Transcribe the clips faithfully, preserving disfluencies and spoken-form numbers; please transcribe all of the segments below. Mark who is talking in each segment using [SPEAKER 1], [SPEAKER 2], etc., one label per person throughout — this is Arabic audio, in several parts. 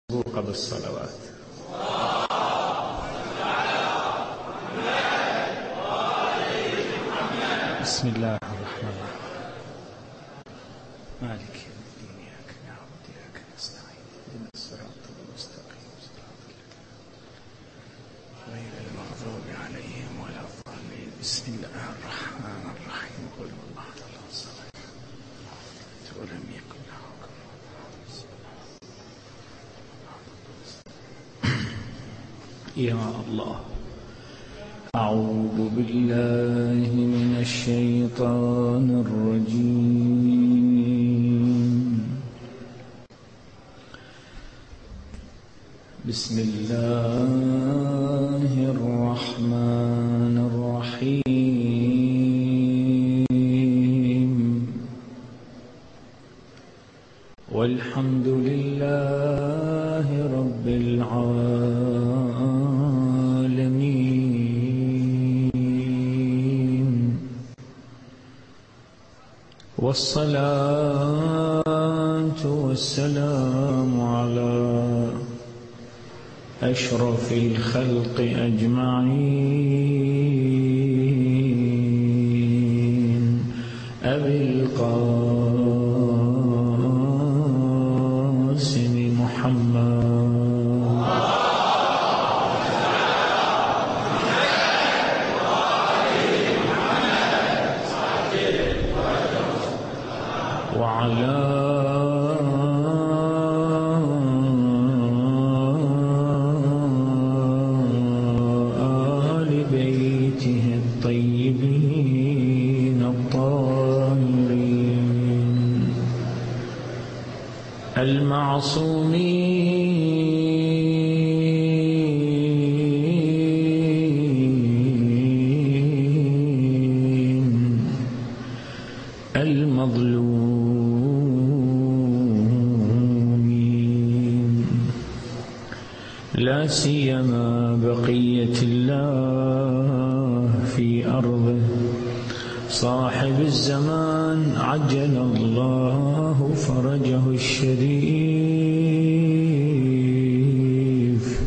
[SPEAKER 1] مسبوقة بالصلوات. بسم الله الرحمن الرحيم. مالك يوم الدين إياك نعبد وإياك نستعين اهدنا الصراط المستقيم صراط غير المغضوب عليهم ولا الضالين. بسم الله الرحمن الرحيم. قل الله أحد الله الصمد ولم يكن له يا الله. أعوذ بالله من الشيطان الرجيم. بسم الله الرحمن الرحيم. والحمد لله رب العالمين، والصلاة والسلام على أشرف الخلق أجمعين، أبي القاسم محمد وعلى آل بيته الطيبين الطاهرين المعصومين المظلومين، لا سيما بقية الله في أرضه صاحب الزمان عجل الله فرجه الشريف،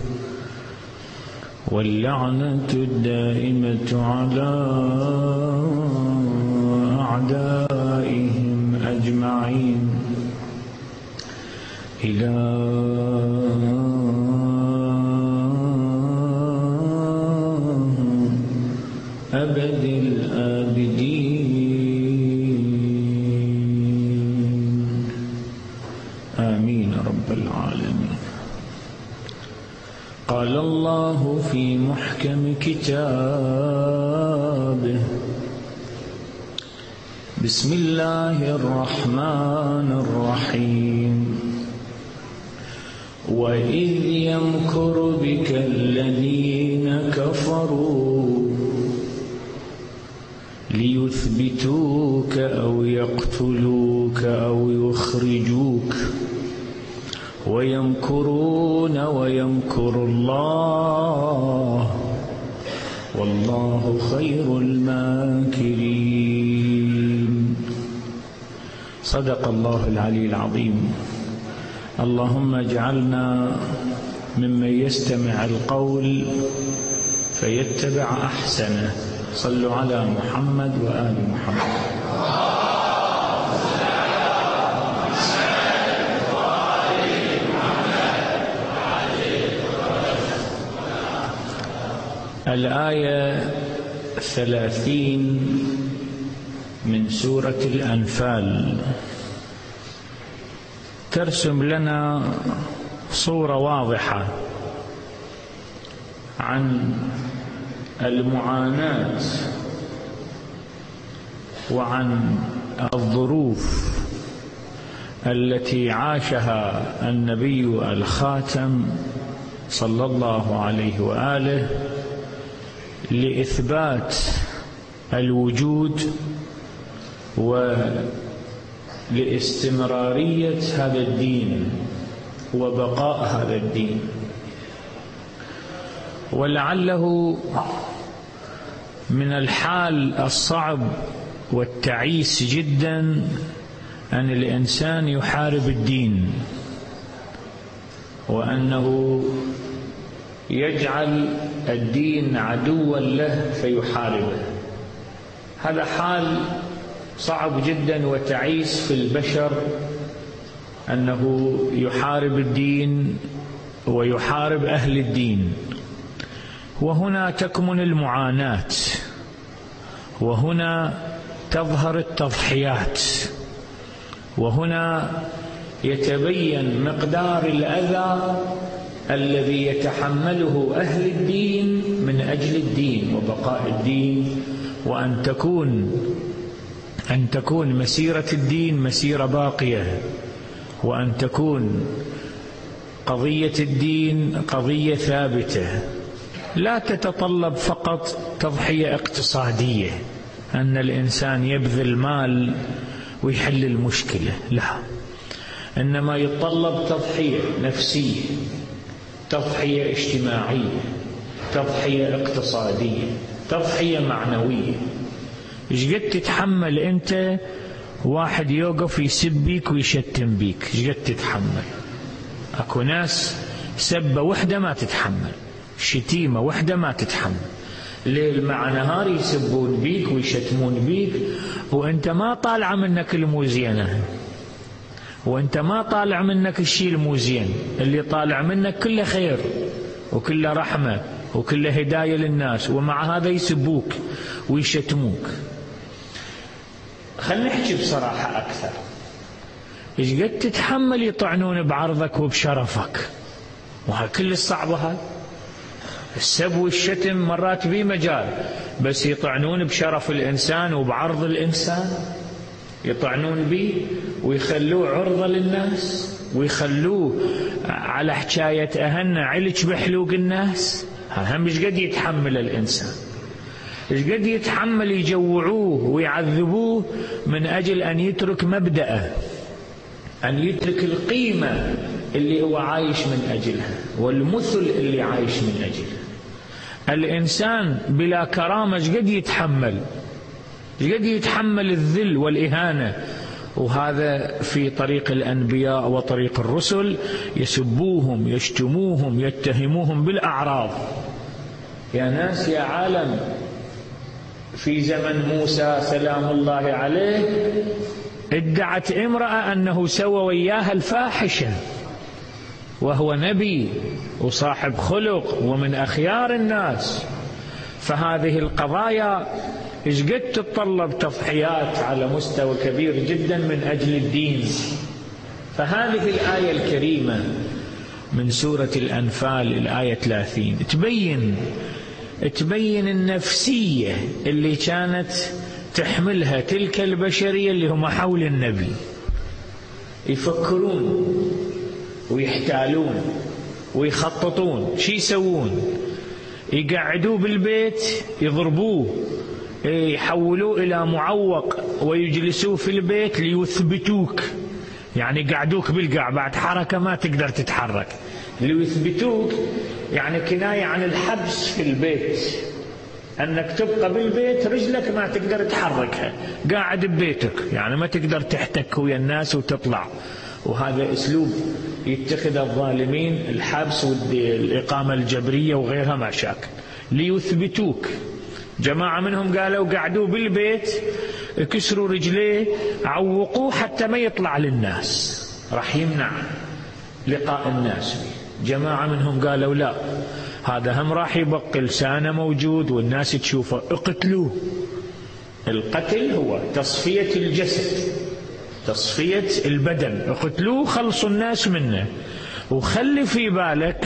[SPEAKER 1] واللعنة الدائمة على أعدائهم أجمعين إلى أبد الآبدين. آمين رب العالمين. قال الله في محكم كتابه: بسم الله الرحمن الرحيم. وإذ يمكر بك الذين كفروا ليثبتوك أو يقتلوك أو يخرجوك ويمكرون ويمكر الله والله خير الماكرين. صدق الله العلي العظيم. اللهم اجعلنا ممن يستمع القول فيتبع أحسنه. صلوا على محمد وآل محمد. الآية ثلاثين من سورة الأنفال ترسم لنا صورة واضحة عن المعاناة وعن الظروف التي عاشها النبي الخاتم صلى الله عليه وآله لإثبات الوجود ولإستمرارية هذا الدين وبقاء هذا الدين. ولعله من الحال الصعب والتعيس جدا أن الإنسان يحارب الدين
[SPEAKER 2] وأنه يجعل الدين عدوا له فيحاربه. هذا حال صعب جدا وتعيس في البشر، أنه يحارب الدين ويحارب أهل الدين. وهنا تكمن المعاناة، وهنا تظهر التضحيات، وهنا يتبين مقدار الأذى الذي يتحمله أهل الدين من أجل الدين وبقاء الدين، وأن تكون أن تكون مسيرة الدين مسيرة باقية، وأن تكون قضية الدين قضية ثابتة لا تتطلب فقط تضحية اقتصادية، أن الإنسان يبذل مال ويحل المشكلة، لا، إنما يتطلب تضحية نفسية، تضحية اجتماعية، تضحية اقتصادية، تضحية معنوية. إيش قد تتحمل أنت واحد يوقف يسب بيك ويشتم بيك؟ إيش قد تتحمل؟ أكو ناس سبة وحدة ما تتحمل، شتيمة وحدة ما تتحمل، ليل مع نهار يسبون بيك ويشتمون بيك، وأنت ما طالع منك الموزينة، وأنت ما طالع منك الشيء الموزين، اللي طالع منك كله خير وكله رحمة وكله هداية للناس، ومع هذا يسبوك ويشتموك. خلنا نحكي بصراحة أكثر، إيش قد تتحمل يطعنون بعرضك وبشرفك؟ وها كل الصعبة، هاي السب والشتم مرات بيه مجال، بس يطعنون بشرف الإنسان وبعرض الإنسان، يطعنون به ويخلوه عرضة للناس، ويخلوه على حكاية أهنا علج بحلوق الناس. هم إيش قد يتحمل الإنسان؟ إيش قد يتحمل يجوعوه ويعذبوه من أجل أن يترك مبدأه، أن يترك القيمة اللي هو عايش من أجلها والمثل اللي عايش من أجلها. الإنسان بلا كرامة إيش قد يتحمل؟ إيش قد يتحمل الذل والإهانة؟ وهذا في طريق الأنبياء وطريق الرسل، يسبوهم يشتموهم يتهموهم بالأعراض. يا ناس يا عالم، في زمن موسى سلام الله عليه ادعت امرأة أنه سوى وياها الفاحشة، وهو نبي وصاحب خلق ومن أخيار الناس. فهذه القضايا إيش قد تتطلب تضحيات على مستوى كبير جدا من أجل الدين. فهذه الآية الكريمة من سورة الأنفال الآية ثلاثين تبين تبين النفسية اللي كانت تحملها تلك البشرية اللي هم حول النبي، يفكرون ويحتالون ويخططون. شي يسوون؟ يقعدوه بالبيت يضربوه، يحولوه إلى معوق ويجلسوه في البيت ليثبتوك، يعني قعدوك بالقاع بعد حركة ما تقدر تتحرك، ليثبتوك يعني كناية عن الحبس في البيت، أنك تبقى بالبيت رجلك ما تقدر تحركها، قاعد ببيتك يعني ما تقدر تحتك ويا الناس وتطلع. وهذا أسلوب يتخذ الظالمين، الحبس والإقامة الجبرية وغيرها مشاكل، ليثبتوك. جماعة منهم قالوا قعدوا بالبيت، كسروا رجليه، عوقوه حتى ما يطلع للناس، راح يمنع لقاء الناس به. جماعة منهم قالوا لا، هذا هم راح يبقى لسانه موجود والناس تشوفه، اقتلوه. القتل هو تصفية الجسد، تصفية البدن، اقتلوه خلصوا الناس منه. وخلي في بالك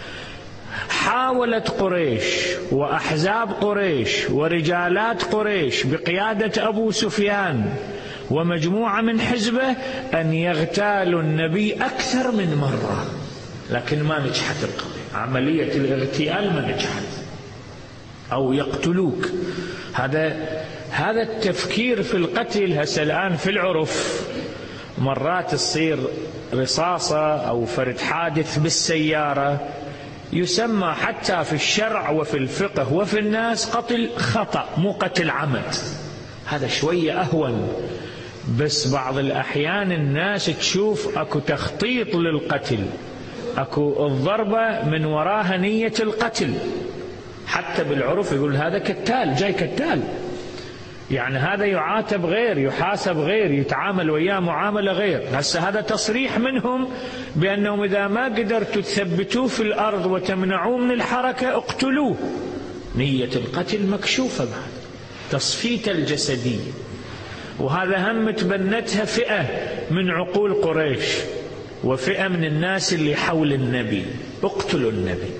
[SPEAKER 2] حاولت قريش وأحزاب قريش ورجالات قريش بقيادة أبو سفيان ومجموعة من حزبه أن يغتالوا النبي أكثر من مرة، لكن ما نجحت القضية، عملية الاغتيال ما نجحت، أو يقتلوك. هذا هذا التفكير في القتل. هسه الآن في العرف مرات تصير رصاصة أو فرد حادث بالسيارة، يسمى حتى في الشرع وفي الفقه وفي الناس قتل خطأ مو قتل عمد. هذا شوية أهون، بس بعض الأحيان الناس تشوف أكو تخطيط للقتل أكو الضربة من وراها نية القتل، حتى بالعرف يقول هذا كتال، جاي كتال، يعني هذا يعاتب غير، يحاسب غير، يتعامل وياه معاملة غير. هسه هذا تصريح منهم بأنهم إذا ما قدرتوا تثبتوه في الأرض وتمنعوه من الحركة اقتلوه. نية القتل مكشوفة بعد، تصفيت الجسدية، وهذا هم تبنتها فئة من عقول قريش وفئة من الناس اللي حول النبي، اقتلوا النبي.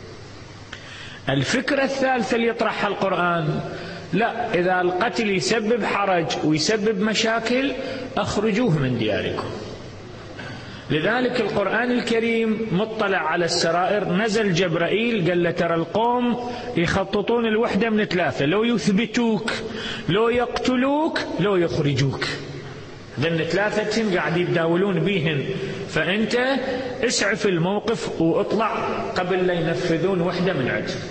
[SPEAKER 2] الفكرة الثالثة اللي يطرحها القرآن، لا، إذا القتل يسبب حرج ويسبب مشاكل أخرجوه من دياركم. لذلك القرآن الكريم مطلع على السرائر، نزل جبرائيل قال له ترى القوم يخططون الوحدة من ثلاثة، لو يثبتوك، لو يقتلوك، لو يخرجوك. ذن ثلاثة قاعد يتداولون بيهن، فأنت اسعف الموقف واطلع قبل لا ينفذون وحدة من عندهم.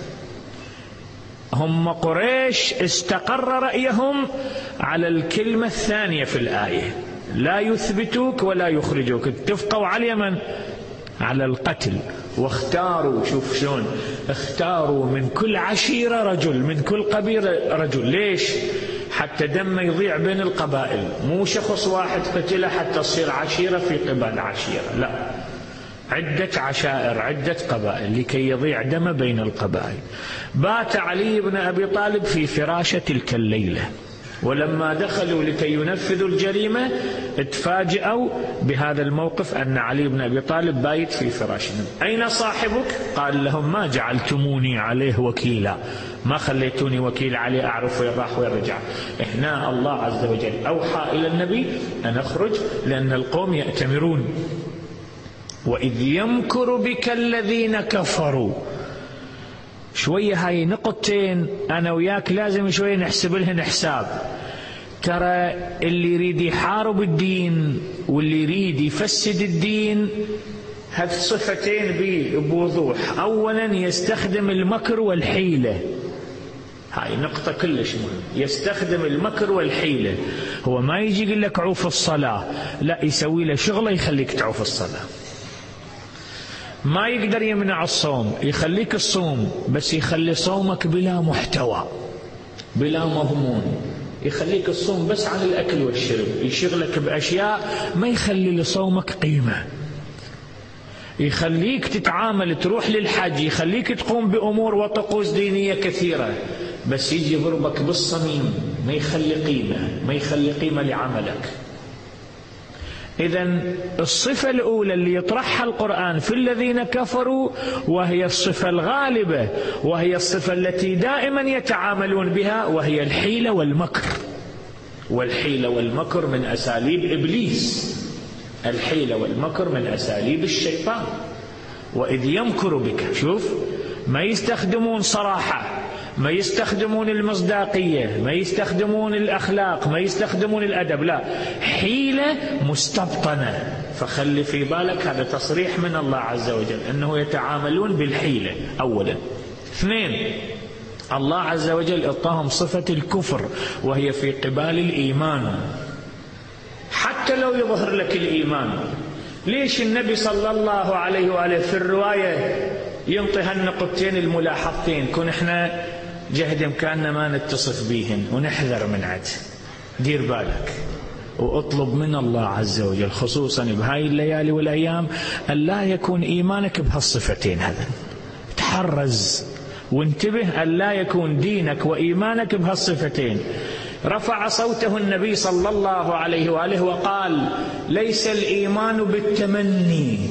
[SPEAKER 2] هم قريش استقر رأيهم على الكلمة الثانية في الآية، لا يثبتوك ولا يخرجوك، اتفقوا على من؟ على القتل. واختاروا، شوف شلون اختاروا من كل عشيرة رجل، من كل قبيلة رجل. ليش؟ حتى دم يضيع بين القبائل، مو شخص واحد قتله حتى تصير عشيرة في قبال عشيرة، لا، عدة عشائر، عدة قبائل، لكي يضيع دم بين القبائل. بات علي بن أبي طالب في فراشة تلك الليلة، ولما دخلوا لكي ينفذوا الجريمة اتفاجئوا بهذا الموقف، أن علي بن أبي طالب بايت في فراشهم. أين صاحبك؟ قال لهم ما جعلتموني عليه وكيلا، ما خليتوني وكيل عليه أعرف وين راح وين رجع. هنا الله عز وجل أوحى إلى النبي أن أخرج لأن القوم يأتمرون. وإذ يمكر بك الذين كفروا. شوية هاي نقطتين أنا وياك لازم شوية نحسب لهن حساب. ترى اللي يريد يحارب الدين واللي يريد يفسد الدين هذ صفتين بوضوح. أولا يستخدم المكر والحيلة، هاي نقطة كلش مهمة، يستخدم المكر والحيلة. هو ما يجي يقول لك عوف الصلاة، لا، يسوي له شغلة يخليك تعوف الصلاة. ما يقدر يمنع الصوم، يخليك الصوم بس يخلي صومك بلا محتوى بلا مضمون، يخليك الصوم بس عن الأكل والشرب، يشغلك بأشياء ما يخلي لصومك قيمة، يخليك تتعامل تروح للحج، يخليك تقوم بأمور وطقوس دينية كثيرة، بس يجي يضربك بالصميم، ما يخلي قيمة، ما يخلي قيمة لعملك. إذن الصفة الأولى اللي يطرحها القرآن في الذين كفروا، وهي الصفة الغالبة، وهي الصفة التي دائما يتعاملون بها، وهي الحيلة والمكر. والحيلة والمكر من أساليب إبليس، الحيلة والمكر من أساليب الشيطان. وإذ يمكر بك، شوف، ما يستخدمون صراحة، ما يستخدمون المصداقية، ما يستخدمون الأخلاق، ما يستخدمون الأدب، لا، حيلة مستبطنة. فخلي في بالك هذا تصريح من الله عز وجل أنه يتعاملون بالحيلة أولا. اثنين، الله عز وجل اعطاهم صفة الكفر وهي في قبال الإيمان، حتى لو يظهر لك الإيمان. ليش النبي صلى الله عليه وآله في الرواية ينطي هالنقطتين الملاحظتين؟ كن احنا جهد امكاننا ما نتصف بيهن ونحذر من عد. دير بالك واطلب من الله عز وجل خصوصا بهاي الليالي والأيام أن لا يكون إيمانك بهالصفتين هذا. تحرز وانتبه أن لا يكون دينك وإيمانك بهالصفتين. رفع صوته النبي صلى الله عليه وآله وقال: ليس الإيمان بالتمني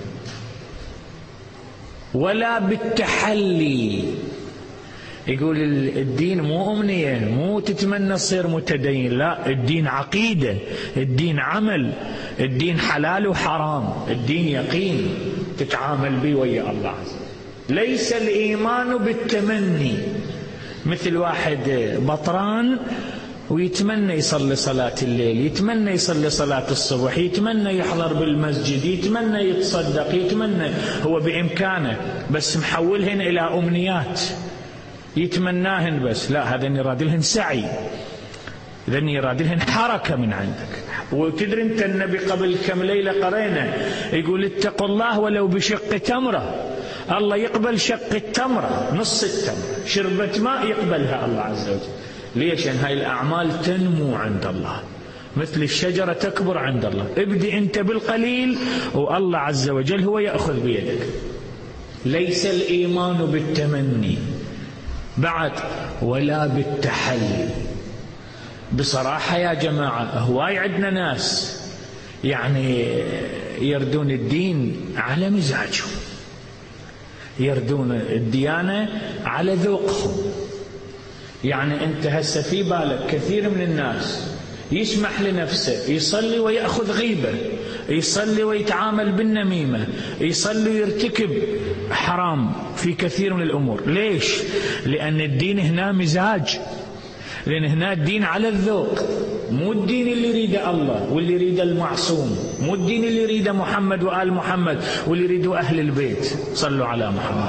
[SPEAKER 2] ولا بالتحلي. يقول الدين مو أمنية، مو تتمنى تصير متدين، لا، الدين عقيدة، الدين عمل، الدين حلال وحرام، الدين يقين تتعامل به ويا الله. ليس الإيمان بالتمني، مثل واحد بطران ويتمنى يصلي صلاة الليل، يتمنى يصلي صلاة الصبح، يتمنى يحضر بالمسجد، يتمنى يتصدق، يتمنى، هو بإمكانه بس محولهن إلى أمنيات يتمناهن بس، لا، هذا يراد لهن سعي. إذن يراد لهن حركة من عندك. وتدري أنت النبي قبل كم ليلة قرينا يقول اتقوا الله ولو بشق تمرة. الله يقبل شق التمرة، نص التمرة، شربة ماء يقبلها الله عز وجل. ليش؟ لأن هاي الأعمال تنمو عند الله مثل الشجرة تكبر عند الله. ابدي أنت بالقليل والله عز وجل هو يأخذ بيدك. ليس الإيمان بالتمني بعد ولا بالتحلي. بصراحة يا جماعة هواي عندنا ناس يعني يردون الدين على مزاجهم، يردون الديانة على ذوقهم. يعني أنت هسه في بالك كثير من الناس يسمح لنفسه يصلي ويأخذ غيبة، يصلي ويتعامل بالنميمة، يصلي ويرتكب حرام في كثير من الأمور. ليش؟ لأن الدين هنا مزاج، لأن هنا الدين على الذوق، مو الدين اللي يريده الله واللي يريده المعصوم، مو الدين اللي يريده محمد وآل محمد واللي يريده أهل البيت. صلوا على محمد.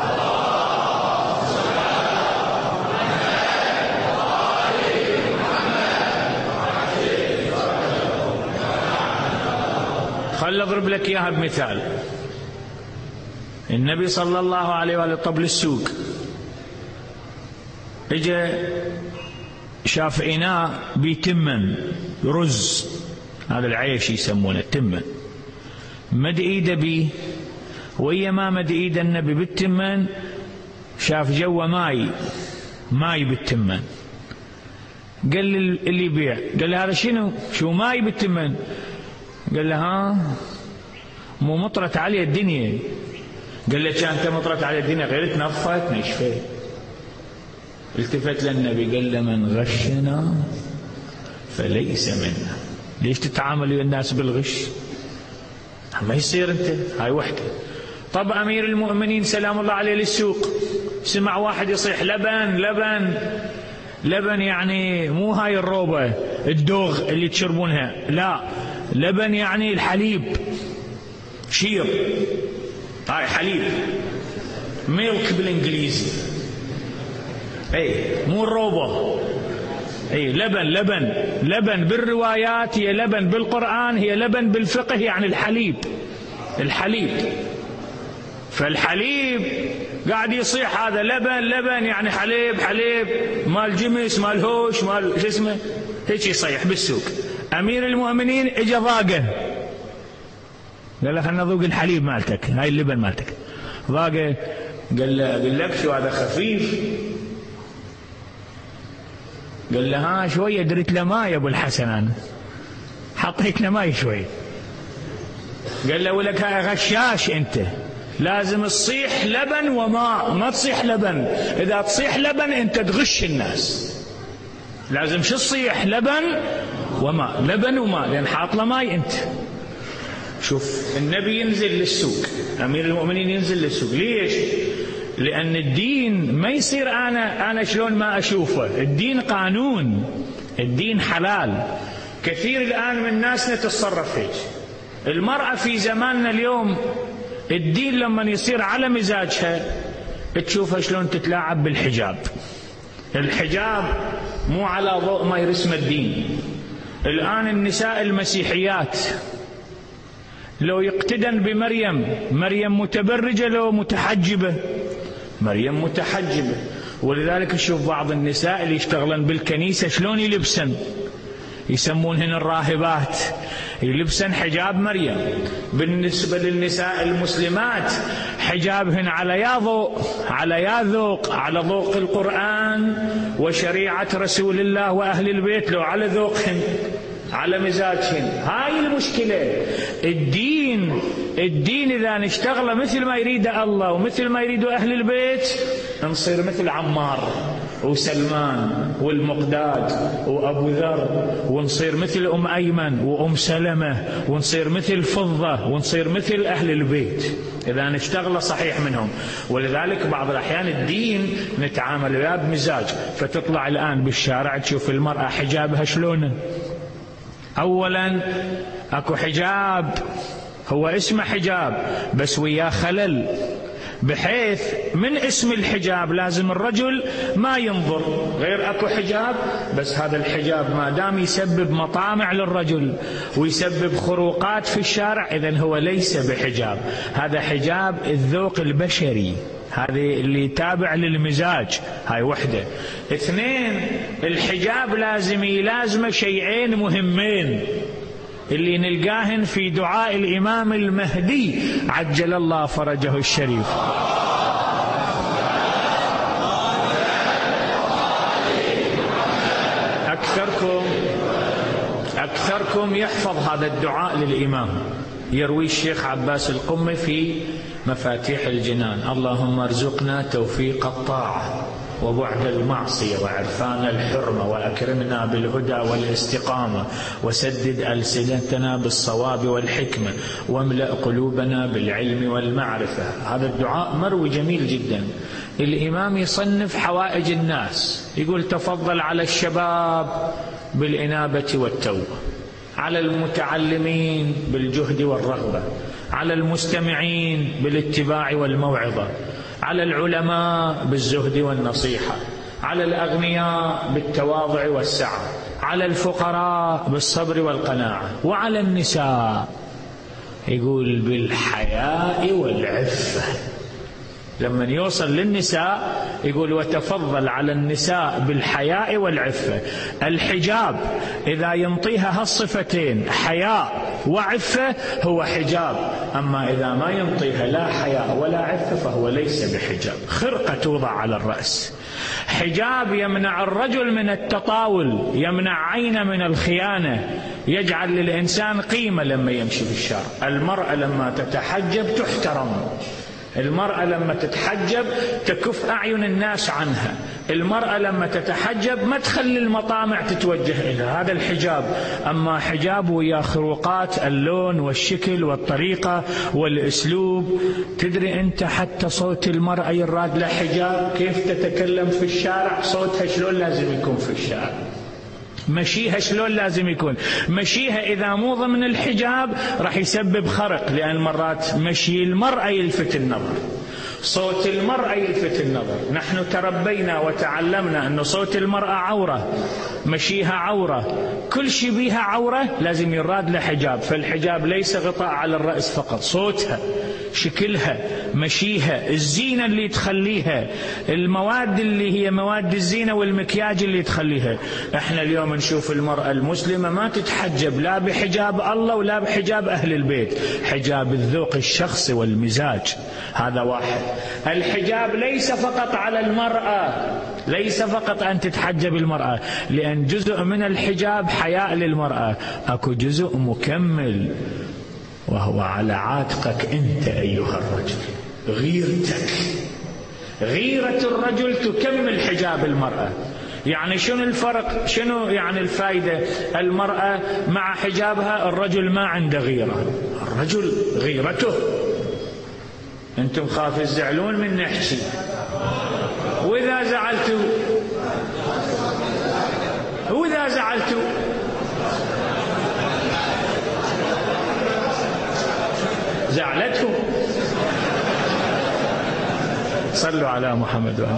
[SPEAKER 2] خل أضرب لك إياها بمثال. النبي صلى الله عليه وآله طبل السوق، اجى شاف إناء بيتمن رز، هذا العيش يسمونه التمن، مد إيده بيه، ويا ما مد إيده النبي بالتمن شاف جوا ماي، ماي بالتمن. قال اللي يبيع، قال له هذا شنو؟ شو ماي بالتمن؟ قال له ها مو مطرت علي الدنيا. قال له كانت مطرت علي الدنيا غير تنفت نشفت. التفت للنبي قال له من غشنا فليس منا. ليش تتعامل ويا الناس بالغش؟ ما يصير انت. هاي وحده. طب امير المؤمنين سلام الله عليه للسوق، سمع واحد يصيح لبن لبن لبن، يعني مو هاي الروبه الدوغ اللي تشربونها، لا، لبن يعني الحليب، شير، هاي حليب، ميلك بالانجليزي، اي مو الروبه، اي لبن لبن لبن بالروايات هي لبن، بالقرآن هي لبن، بالفقه يعني الحليب، الحليب. فالحليب قاعد يصيح هذا لبن لبن يعني حليب حليب، مال جمس مال هوش مال شو اسمه، هيك يصيح بالسوق. امير المؤمنين اجى ضاقه، قال له خلنا نذوق الحليب مالتك، هاي اللبن مالتك. ضاقه، قال له قال لك شو هذا خفيف؟ قال له ها شويه درت له ماء يا ابو الحسن، انا حطيت له ماء شوي. قال له ولك هاي غشاش انت، لازم تصيح لبن وماء، ما تصيح لبن. اذا تصيح لبن انت تغش الناس، لازم شو تصيح؟ لبن وماء، لبن وماء، لان حاط له ماء انت. شوف النبي ينزل للسوق، امير المؤمنين ينزل للسوق، ليش؟ لان الدين ما يصير انا انا شلون ما اشوفه، الدين قانون، الدين حلال. كثير الان من ناسنا تتصرف هيك. المرأة في زماننا اليوم الدين لما يصير على مزاجها تشوفها شلون تتلاعب بالحجاب. الحجاب مو على ضوء ما يرسم الدين. الآن النساء المسيحيات لو يقتدن بمريم، مريم متبرجة لو متحجبة؟ مريم متحجبة. ولذلك نشوف بعض النساء اللي يشتغلن بالكنيسة شلون يلبسن، يسمونهن الراهبات، يلبسن حجاب مريم. بالنسبة للنساء المسلمات حجابهن على يا ضوء، على يا ذوق، على ذوق القرآن وشريعة رسول الله وأهل البيت، لو على ذوقهن على مزاجهن. هاي المشكلة. الدين الدين إذا نشتغل مثل ما يريد الله ومثل ما يريد أهل البيت نصير مثل عمار وسلمان والمقداد وأبو ذر، ونصير مثل أم أيمن وأم سلمة، ونصير مثل فضة، ونصير مثل أهل البيت إذا نشتغل صحيح منهم. ولذلك بعض الأحيان الدين نتعامل وياه بمزاج. فتطلع الآن بالشارع تشوف المرأة حجابها شلونه. أولا أكو حجاب هو اسمه حجاب بس وياه خلل، بحيث من اسم الحجاب لازم الرجل ما ينظر، غير اكو حجاب، بس هذا الحجاب ما دام يسبب مطامع للرجل ويسبب خروقات في الشارع اذن هو ليس بحجاب، هذا حجاب الذوق البشري، هذه اللي تابع للمزاج. هاي وحدة. اثنين، الحجاب لازم يلازم شيئين مهمين اللي نلقاهن في دعاء الإمام المهدي عجل الله فرجه الشريف. أكثركم أكثركم يحفظ هذا الدعاء للإمام، يروي الشيخ عباس القمي في مفاتيح الجنان: اللهم ارزقنا توفيق الطاعة وبعد المعصية وعرفان الحرمة وأكرمنا بالهدى والاستقامة وسدد ألسنتنا بالصواب والحكمة واملأ قلوبنا بالعلم والمعرفة. هذا الدعاء مروي جميل جدا. الإمام يصنف حوائج الناس، يقول: تفضل على الشباب بالإنابة والتوبة، على المتعلمين بالجهد والرغبة، على المستمعين بالاتباع والموعظة، على العلماء بالزهد والنصيحة، على الأغنياء بالتواضع والسعة، على الفقراء بالصبر والقناعة، وعلى النساء يقول بالحياء والعفة. لما يوصل للنساء يقول: وتفضل على النساء بالحياء والعفة. الحجاب إذا ينطيها هالصفتين حياء وعفة هو حجاب، أما إذا ما ينطيها لا حياء ولا عفة فهو ليس بحجاب. خرقة توضع على الرأس، حجاب يمنع الرجل من التطاول، يمنع عينه من الخيانة، يجعل للإنسان قيمة لما يمشي في الشارع. المرأة لما تتحجب تحترم، المرأة لما تتحجب تكف أعين الناس عنها، المرأة لما تتحجب ما تخلي المطامع تتوجه إليها، هذا الحجاب. أما حجاب ويا خروقات اللون والشكل والطريقة والأسلوب. تدري أنت حتى صوت المرأة يراد له حجاب، كيف تتكلم في الشارع، صوتها شلون لازم يكون في الشارع، مشيها شلون لازم يكون، مشيها إذا مو ضمن الحجاب راح يسبب خرق، لأن مرات مشي المرأة يلفت النظر، صوت المرأة يلفت النظر. نحن تربينا وتعلمنا أن صوت المرأة عورة، مشيها عورة، كل شيء بيها عورة لازم يراد له حجاب. فالحجاب ليس غطاء على الرأس فقط، صوتها، شكلها، مشيها، الزينة اللي تخليها، المواد اللي هي مواد الزينة والمكياج اللي تخليها. احنا اليوم نشوف المرأة المسلمة ما تتحجب لا بحجاب الله ولا بحجاب أهل البيت، حجاب الذوق الشخصي والمزاج. هذا واحد. الحجاب ليس فقط على المرأة، ليس فقط أن تتحجب المرأة، لأن جزء من الحجاب حياء للمرأة، أكو جزء مكمل وهو على عاتقك أنت أيها الرجل، غيرتك. غيرة الرجل تكمل حجاب المرأة. يعني شنو الفرق، شنو يعني الفائدة؟ المرأة مع حجابها الرجل ما عنده غيرة، الرجل غيرته. أنتم خاف تزعلون من نحكي، وإذا زعلتوا وإذا زعلتوا زعلتكم. صلوا على محمد وآله.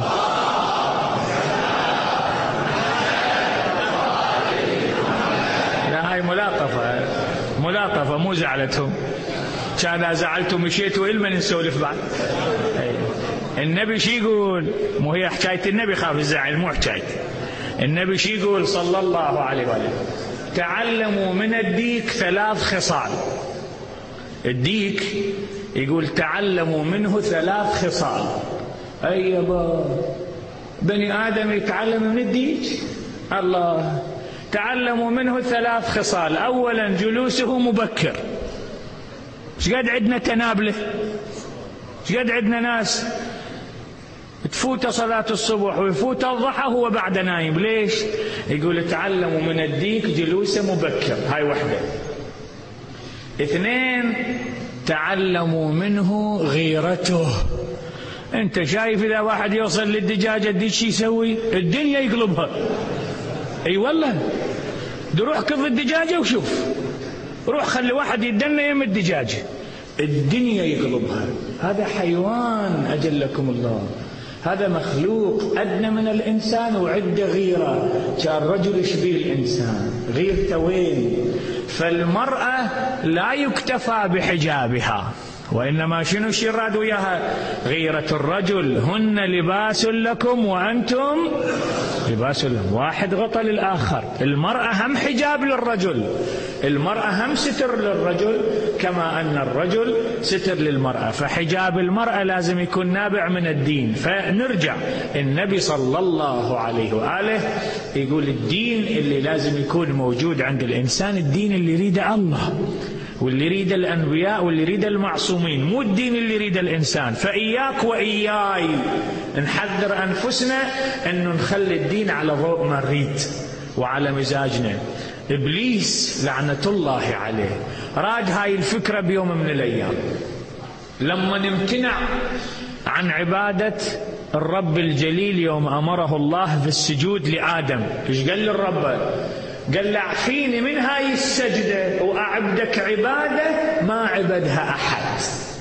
[SPEAKER 2] لا هاي ملاطفة، ملاطفة مو زعلتهم. كان زعلتوا مشيتوا إلمن نسولف بعد. النبي شي يقول؟ مو هي حكاية النبي خاف الزعل، مو حكاية النبي. شي يقول صلى الله عليه وآله؟ تعلموا من الديك ثلاث خصال. الديك يقول تعلموا منه ثلاث خصال. أي يابا بني آدم يتعلم من الديك؟ الله. تعلموا منه ثلاث خصال. أولا جلوسه مبكر. شقد عندنا تنابله، شقد عندنا ناس تفوت صلاة الصبح ويفوت الضحى هو بعد نايم. ليش؟ يقول تعلموا من الديك جلوسه مبكر. هاي وحدة. اثنين، تعلموا منه غيرته. انت شايف اذا واحد يوصل للدجاجة الديك شي يسوي؟ الدنيا يقلبها. اي والله، روح كض الدجاجة وشوف، روح خلي واحد يدنا يم الدجاجة الدنيا يقلبها. هذا حيوان أجلكم الله، هذا مخلوق أدنى من الإنسان وعنده غيرة، كان رجل يشبه الإنسان، غيرته وين؟ فالمرأة لا يكتفى بحجابها، وإنما شنو الشراد وياها؟ غيرة الرجل، هن لباس لكم وأنتم لباس لهم. واحد غطى للآخر. المرأة هم حجاب للرجل، المرأة هم ستر للرجل، كما أن الرجل ستر للمرأة. فحجاب المرأة لازم يكون نابع من الدين. فنرجع، النبي صلى الله عليه وآله يقول الدين اللي لازم يكون موجود عند الإنسان الدين اللي يريده الله، واللي يريد الأنبياء، واللي يريد المعصومين، مو الدين اللي يريد الإنسان. فإياك وإياي نحذر أنفسنا أنه نخلي الدين على ضوء ما نريد وعلى مزاجنا. إبليس لعنة الله عليه راد هاي الفكرة بيوم من الأيام، لما نمتنع عن عبادة الرب الجليل يوم أمره الله في السجود لآدم. إيش قال للرب؟ قال له اعفيني من هاي السجدة وأعبدك عبادة ما عبدها أحد،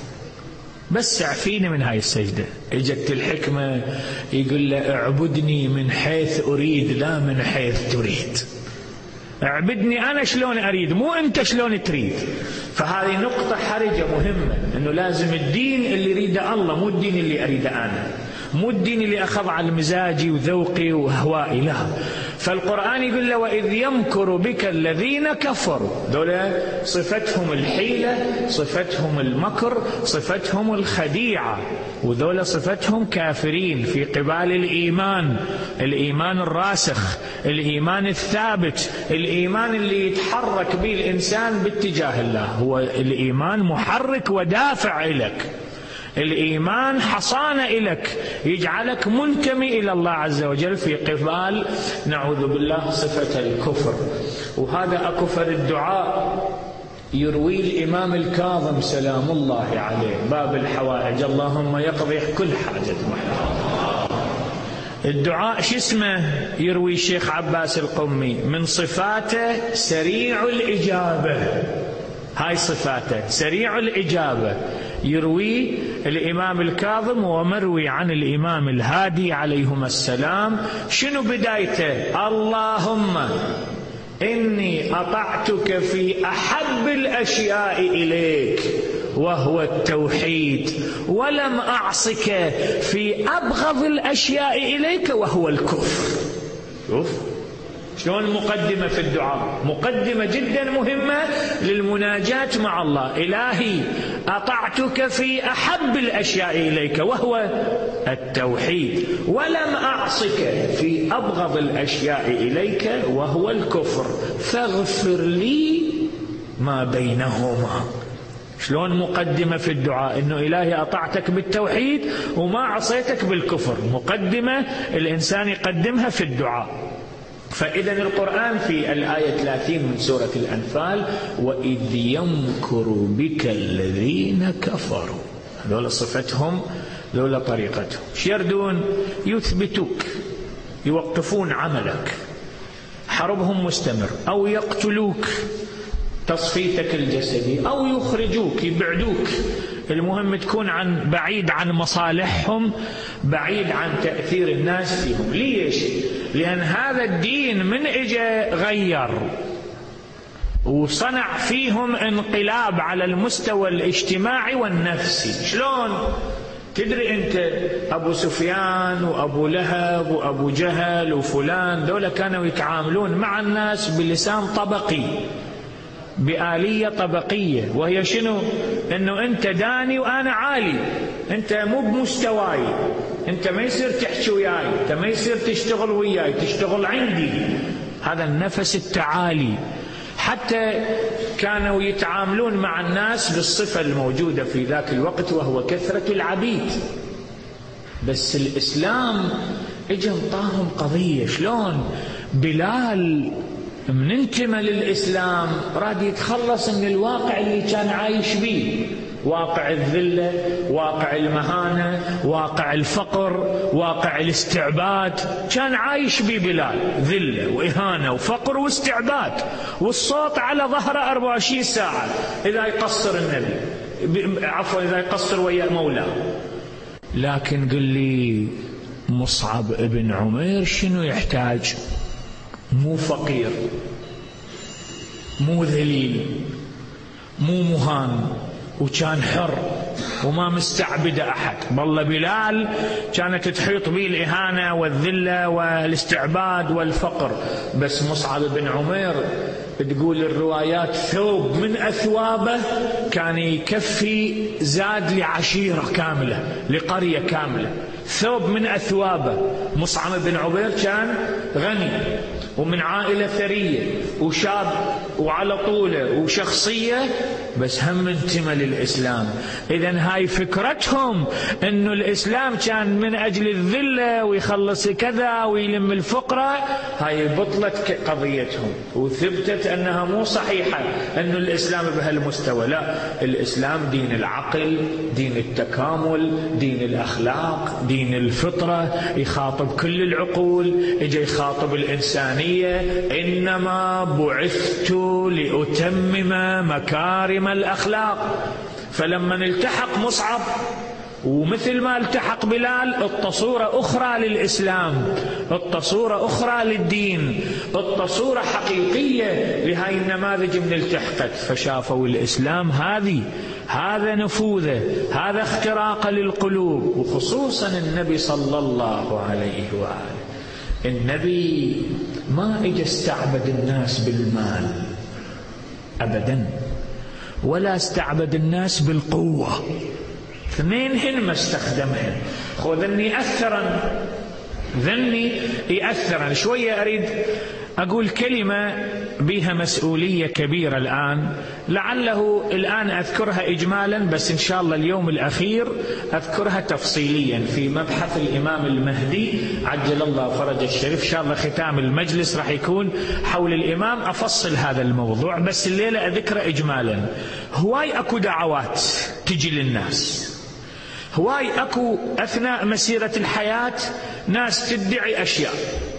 [SPEAKER 2] بس اعفيني من هاي السجدة. اجت الحكمة يقول له اعبدني من حيث أريد لا من حيث تريد. اعبدني أنا شلون أريد، مو أنت شلون تريد. فهذه نقطة حرجة مهمة، أنه لازم الدين اللي يريده الله، مو الدين اللي أريده أنا، مو الدين اللي أخذ على مزاجي وذوقي وأهوائي، لا. فالقرآن يقول له وإذ يمكر بك الذين كفروا، دولة صفتهم الحيلة، صفتهم المكر، صفتهم الخديعة، وذولة صفتهم كافرين في قبال الإيمان، الإيمان الراسخ، الإيمان الثابت، الإيمان اللي يتحرك به الإنسان باتجاه الله. هو الإيمان محرك ودافع إليك، الإيمان حصانة إليك، يجعلك منتمي إلى الله عز وجل في قبال نعوذ بالله صفة الكفر. وهذا أكفر الدعاء يروي الإمام الكاظم سلام الله عليه، باب الحوائج، اللهم يقضي كل حاجة محتاج. الدعاء شو اسمه؟ يروي الشيخ عباس القمي من صفاته سريع الإجابة، هاي صفاته سريع الإجابة، يروي الإمام الكاظم ومروي عن الإمام الهادي عليهما السلام. شنو بدايته؟ اللهم إني أطعتك في أحب الأشياء إليك وهو التوحيد، ولم أعصك في أبغض الأشياء إليك وهو الكفر. شوف شلون مقدمة في الدعاء، مقدمة جدا مهمة للمناجاة مع الله. إلهي أطعتك في أحب الأشياء إليك وهو التوحيد، ولم أعصك في أبغض الأشياء إليك وهو الكفر، فاغفر لي ما بينهما. شلون مقدمة في الدعاء، إنه إلهي أطعتك بالتوحيد وما عصيتك بالكفر، مقدمة الإنسان يقدمها في الدعاء. فإذا القرآن في الآية ثلاثين من سورة الأنفال وإذ يمكر بك الذين كفروا، هذول صفتهم، هذول طريقتهم. شيردون يثبتوك، يوقفون عملك، حربهم مستمر، أو يقتلوك تصفيتك الجسدي، أو يخرجوك يبعدوك، المهم تكون عن بعيد عن مصالحهم، بعيد عن تأثير الناس فيهم. ليش؟ لأن هذا الدين من إجا غير وصنع فيهم انقلاب على المستوى الاجتماعي والنفسي. شلون؟ تدري أنت أبو سفيان وأبو لهب وأبو جهل وفلان دول كانوا يتعاملون مع الناس بلسان طبقي، بآلية طبقية، وهي شنو؟ انه انت داني وانا عالي، انت مو بمستواي، انت ما يصير تحكي وياي، انت ما يصير تشتغل وياي، تشتغل عندي. هذا النفس التعالي. حتى كانوا يتعاملون مع الناس بالصفة الموجودة في ذاك الوقت وهو كثرة العبيد. بس الإسلام اجى انطاهم قضية. شلون؟ بلال من انتمى للإسلام راد يتخلص من الواقع اللي كان عايش بيه، واقع الذلة، واقع المهانة، واقع الفقر، واقع الاستعباد، كان عايش بيه بلال، ذلة وإهانة وفقر واستعباد، والصوت على ظهره أربعة وعشرين ساعة إذا يقصر النبي. عفوا إذا يقصر ويا مولاه. لكن قل لي مصعب ابن عمير شنو يحتاج؟ مو فقير، مو ذليل، مو مهان، وكان حر وما مستعبد أحد. والله بلال كانت تحيط به الإهانة والذلة والاستعباد والفقر، بس مصعب بن عمير تقول الروايات ثوب من أثوابه كان يكفي زاد لعشيرة كاملة، لقرية كاملة. ثوب من أثوابه. مصعب بن عمير كان غني ومن عائلة ثرية وشاب وعلى طوله وشخصية، بس هم انتمى للإسلام. إذن هاي فكرتهم إنه الإسلام كان من أجل الذلة ويخلص كذا ويلم الفقراء، هاي بطلت قضيتهم وثبتت أنها مو صحيحة، إنه الإسلام بهالمستوى. لا، الإسلام دين العقل، دين التكامل، دين الأخلاق، دين الفطرة، يخاطب كل العقول، إجا يخاطب الإنسانية. إنما بعثت لأتمم مكارم الأخلاق. فلما التحق مصعب ومثل ما التحق بلال، التصورة أخرى للإسلام، التصورة أخرى للدين، التصورة حقيقية لهاي النماذج من التحقت. فشافوا الإسلام هذه هذا نفوذه، هذا اختراق للقلوب. وخصوصا النبي صلى الله عليه وآله، النبي ما اجى استعبد الناس بالمال أبدا، ولا استعبد الناس بالقوة، اثنينهن ما استخدمهن. خذني أثرا، ذني يأثرا. شوية أريد أقول كلمة بها مسؤولية كبيرة الآن، لعله الآن أذكرها إجمالا، بس إن شاء الله اليوم الأخير أذكرها تفصيليا في مبحث الإمام المهدي عجل الله فرج الشريف. إن شاء الله ختام المجلس راح يكون حول الإمام، أفصل هذا الموضوع، بس الليلة أذكره إجمالا. هواي أكو دعوات تجي للناس، هواي أكو أثناء مسيرة الحياة ناس تدعي أشياء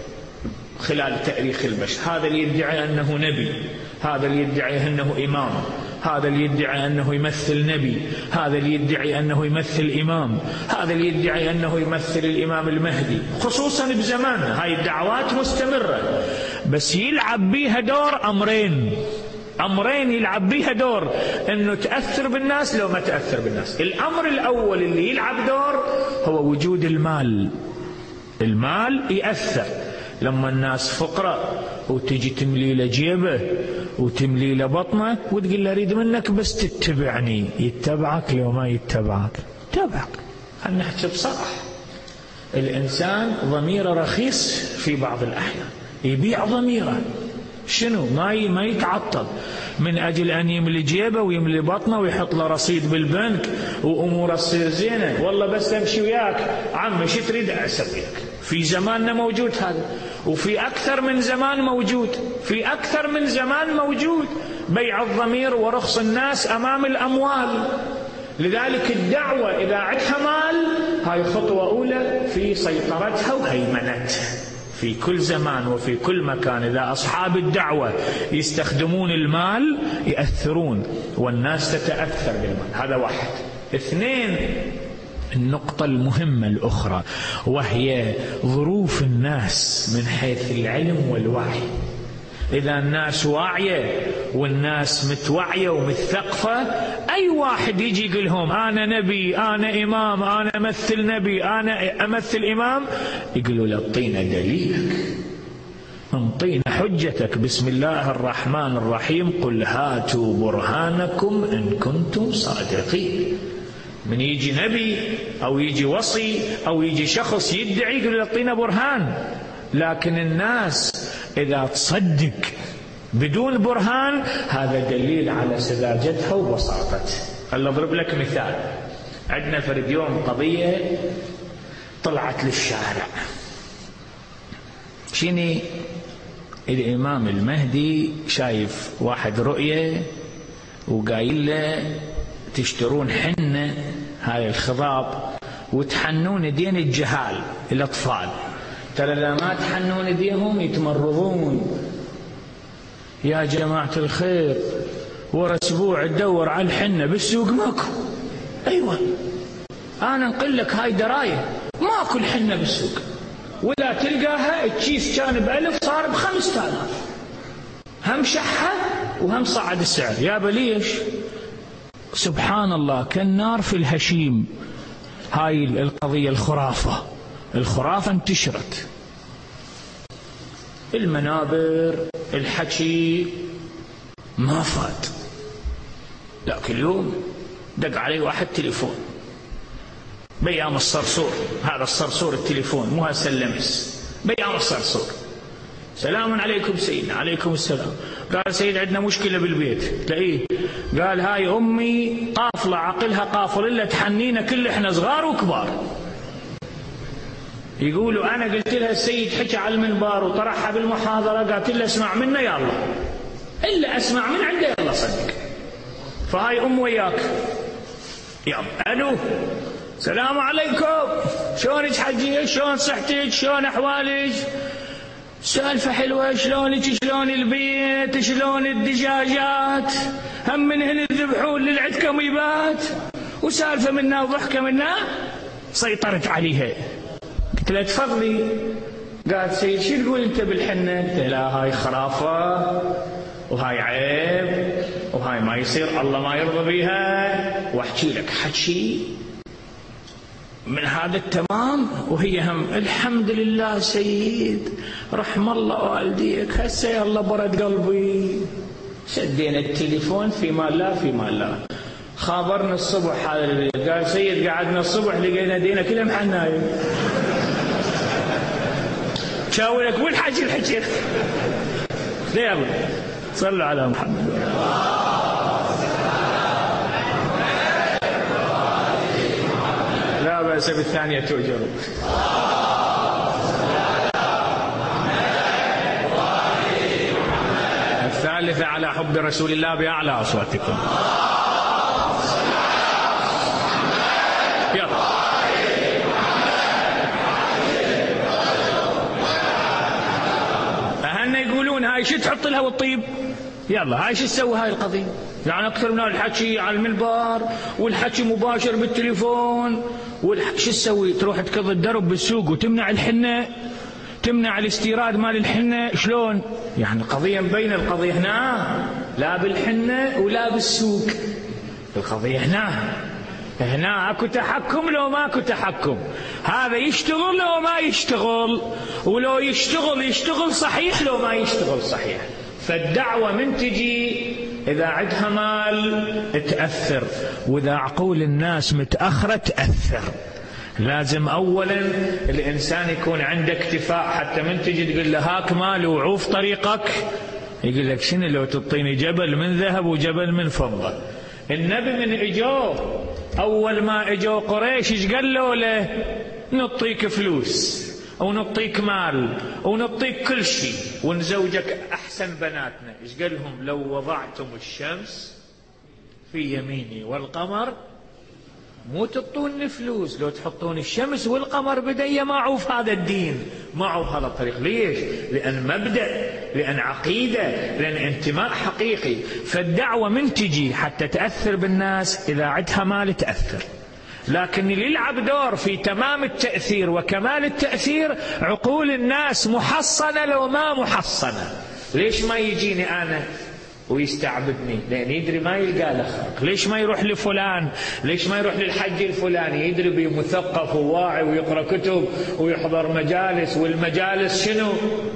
[SPEAKER 2] خلال تاريخ البشر. هذا اللي يدعي أنه نبي، هذا اللي يدعي أنه إمام، هذا اللي يدعي أنه يمثل نبي، هذا اللي يدعي أنه يمثل إمام، هذا اللي يدعي أنه يمثل الإمام المهدي. خصوصا بزماننا هاي الدعوات مستمرة، بس يلعب بيها دور أمرين، أمرين يلعب بيها دور، أنه تأثر بالناس لو ما تأثر بالناس. الأمر الأول اللي يلعب دور هو وجود المال. المال يأثر. لما الناس فقراء وتجي تملي له جيبه وتملي له بطنه وتقول له أريد منك بس تتبعني، يتبعك لو ما يتبعك تبعك. خلنا نحكي بصراحة، الإنسان ضميره رخيص في بعض الأحيان، يبيع ضميره. شنو؟ ما ما يتعطل من أجل أن يملي جيبه ويملي بطنه ويحط له رصيد بالبنك وأموره تصير زينة. والله بس أمشي وياك عمي شو تريد أسوي لك. في زماننا موجود هذا، وفي أكثر من زمان موجود، في أكثر من زمان موجود بيع الضمير ورخص الناس أمام الأموال. لذلك الدعوة إذا عندها مال هاي خطوة أولى في سيطرتها وهيمنتها في كل زمان وفي كل مكان. إذا أصحاب الدعوة يستخدمون المال يأثرون والناس تتأثر بالمال. هذا واحد. اثنين، النقطة المهمة الأخرى وهي ظروف الناس من حيث العلم والوعي. إذا الناس واعية والناس متوعية ومتثقفة، أي واحد يجي يقول لهم أنا نبي، أنا إمام، أنا أمثل نبي، أنا أمثل إمام، يقولوا له اعطينا دليلك، انطينا حجتك. بسم الله الرحمن الرحيم، قل هاتوا برهانكم إن كنتم صادقين. من يجي نبي أو يجي وصي أو يجي شخص يدعي يقول له اعطينا برهان. لكن الناس إذا تصدق بدون برهان هذا دليل على سذاجتها وبساطتها. خل أضرب لك مثال. عندنا فرد يوم قضية طلعت للشارع، شيني الإمام المهدي شايف واحد رؤية وقايل له تشترون حنة هاي الخضاب وتحنون يدين الجهال الأطفال، ترى لا ما تحنون يديهم يتمرضون. يا جماعة الخير ورا أسبوع تدور على الحنة بالسوق ماكو. أيوة أنا نقول لك هاي دراية، ماكو الحنة بالسوق، ولا تلقاها الكيس كان بألف صار بخمسة آلاف، هم شحة وهم صعد السعر. يابا ليش؟ سبحان الله كالنار في الهشيم. هاي القضية الخرافة، الخرافة انتشرت، المنابر الحكي ما فات. لكن اليوم دق علي واحد تليفون بيام الصرصور، هذا الصرصور التليفون مو هسه اللمس، بيام الصرصور، سلام عليكم سيدنا. عليكم السلام. قال سيد عندنا مشكلة بالبيت. تلاقيه قال هاي أمي قافلة عقلها قافل إلا تحنينا كل إحنا صغار وكبار. يقولوا أنا قلت لها السيد حكى على المنبر وطرحها بالمحاضرة، قالت لها اسمع منا يلا، إلا أسمع من عنده يلا صدق. فهاي أم وياك يلا. ألو السلام عليكم، شلونك حجية، شلون صحتك، شلون أحوالك، سالفة حلوة، شلونك، شلون البيت، شلون الدجاجات، هم من هنا يذبحون للعدكم يبات، وسالفة منا وضحكة منا. سيطرت عليها. قلت لها تفضلي. قالت سيد شو تقول انت بالحنة؟ قلت لها هاي خرافة وهاي عيب وهاي ما يصير، الله ما يرضى بيها، واحكي لك حكي من هذا التمام. وهي هم الحمد لله سيد رحم الله والديك، هسه يلا برد قلبي. سدينا التليفون في مال لا في مال لا. خابرنا الصبح هذا قال سيد قعدنا الصبح لقينا دينا كلها محنايم. شاولك والحكي الحكي ليه أبو صلوا على محمد. لا بأس بالثانية تؤجر. الثالثة على حب رسول الله بأعلى أصواتكم. يلا أهلنا يقولون هاي شو تحط لها والطيب، يلا هاي شو تسوي هاي القضية. يعني أكثر من الحكي على المنبر والحكي مباشر بالتليفون، شو تسوي؟ تروح تكض الدرب بالسوق وتمنع الحنة، تمنع الاستيراد مال الحنة. شلون؟ يعني القضية مبينة، القضية هنا لا بالحنة ولا بالسوق، القضية هنا. هنا اكو تحكم لو ما اكو تحكم، هذا يشتغل لو ما يشتغل، ولو يشتغل يشتغل صحيح لو ما يشتغل صحيح. فالدعوة من تجي إذا عندها مال تأثر، وإذا عقول الناس متأخرة تأثر. لازم أولا الإنسان يكون عنده اكتفاء، حتى من تجي تقول له هاك مال وعوف طريقك يقول لك شنو لو تعطيني جبل من ذهب وجبل من فضة. النبي من اجوه أول ما اجوا قريش ايش قالوا له؟ نعطيك فلوس ونعطيك مال ونعطيك كل شيء ونزوجك أحسن بناتنا. ايش قال لهم؟ لو وضعتم الشمس في يميني والقمر، مو تعطوني فلوس، لو تحطون الشمس والقمر بدي ما أعوف هذا الدين، ما أعوف هذا الطريق. ليش؟ لأن مبدأ، لأن عقيدة، لأن انتماء حقيقي. فالدعوة من تجي حتى تأثر بالناس إذا عندها مال تأثر، لكن اللي يلعب دور في تمام التأثير وكمال التأثير عقول الناس محصنة لو ما محصنة. ليش ما يجيني أنا ويستعبدني؟ لأن يدري ما يلقى له خلق. ليش ما يروح لفلان؟ ليش ما يروح للحج الفلاني؟ يدري بيه مثقف وواعي ويقرأ كتب ويحضر مجالس، والمجالس شنو؟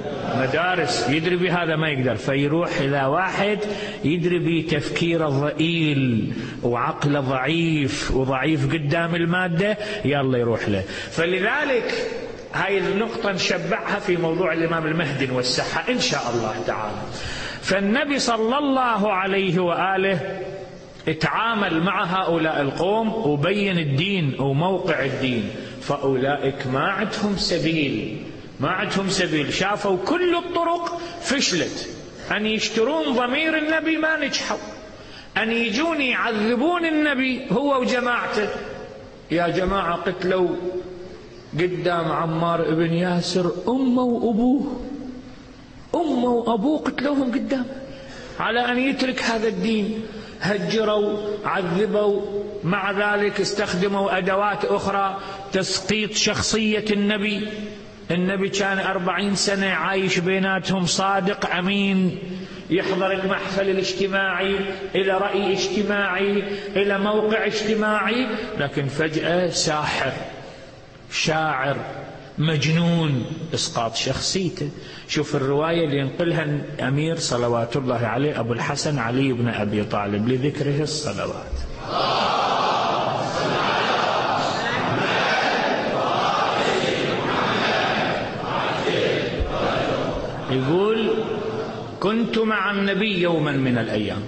[SPEAKER 2] مدارس. يدري بهذا ما يقدر، فيروح إلى واحد يدري بتفكيره ضئيل وعقله ضعيف وضعيف قدام المادة، يلا يروح له. فلذلك هاي النقطة نشبعها في موضوع الإمام المهدي والسحة إن شاء الله تعالى. فالنبي صلى الله عليه وآله اتعامل مع هؤلاء القوم وبين الدين وموقع الدين. فأولئك ما عندهم سبيل، ما عندهم سبيل، شافوا كل الطرق فشلت. أن يشترون ضمير النبي ما نجحوا، أن يجون يعذبون النبي هو وجماعته. يا جماعة قتلوا قدام عمار ابن ياسر أمه وأبوه، أمه وأبوه قتلوهم قدام. على أن يترك هذا الدين. هجروا، عذبوا، مع ذلك استخدموا أدوات أخرى تسقيط شخصية النبي. النبي كان أربعين سنة عايش بيناتهم، صادق أمين، يحضر المحفل الاجتماعي، إلى رأي اجتماعي، إلى موقع اجتماعي، لكن فجأة ساحر، شاعر، مجنون، إسقاط شخصيته. شوف الرواية اللي ينقلها الأمير صلوات الله عليه أبو الحسن علي بن أبي طالب لذكره الصلوات. يقول: كنت مع النبي يوما من الأيام